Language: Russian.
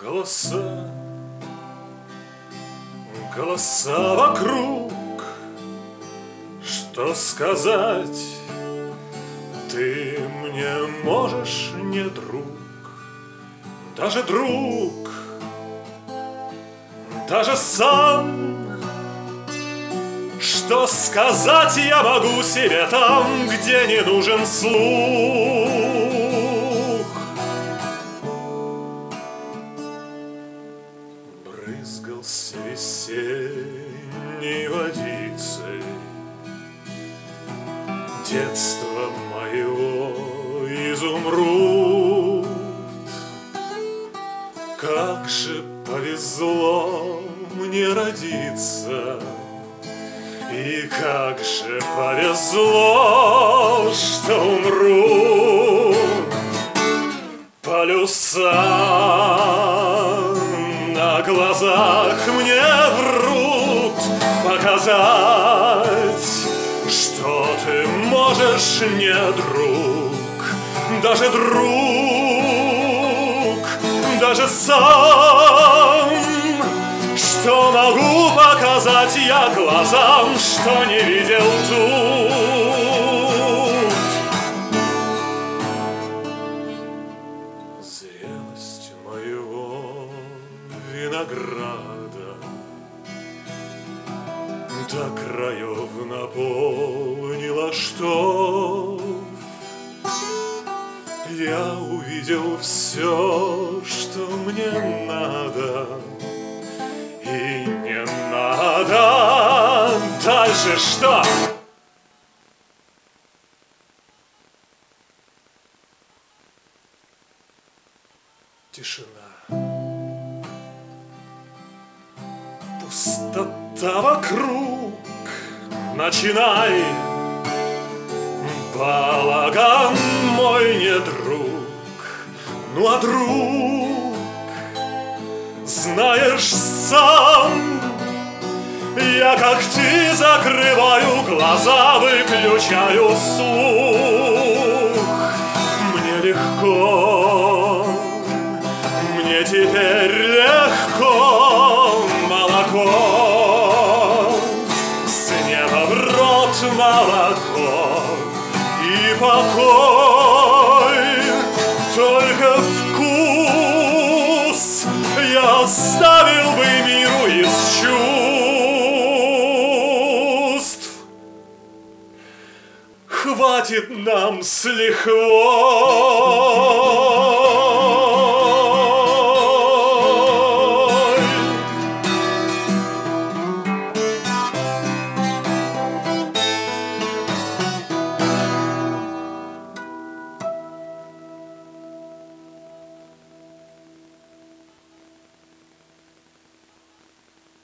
Голоса, голоса вокруг, что сказать ты мне можешь, не друг, даже друг, даже сам. Что сказать я могу себе там, где не нужен слух? Брызгался весенней водицей детства моего изумруд. Как же повезло мне родиться, и как же повезло, что умру. Полюса на глазах мне врут, показать, что ты можешь, не друг, даже друг, даже сам. Что могу показать я глазам, что не видел тут? Зрелость моего винограда до краев наполнила, что я увидел все, что мне надо. И не надо дальше что? Тишина. Пустота вокруг. Начинай. Балаган мой не друг. Ну а друг, знаешь сам, я как ты закрываю глаза, выключаю слух. Мне легко, мне теперь легко, молоко с неба в рот, молоко и покой, только вкус я оставил бы миру из чувств. Хватит нам с лихвой.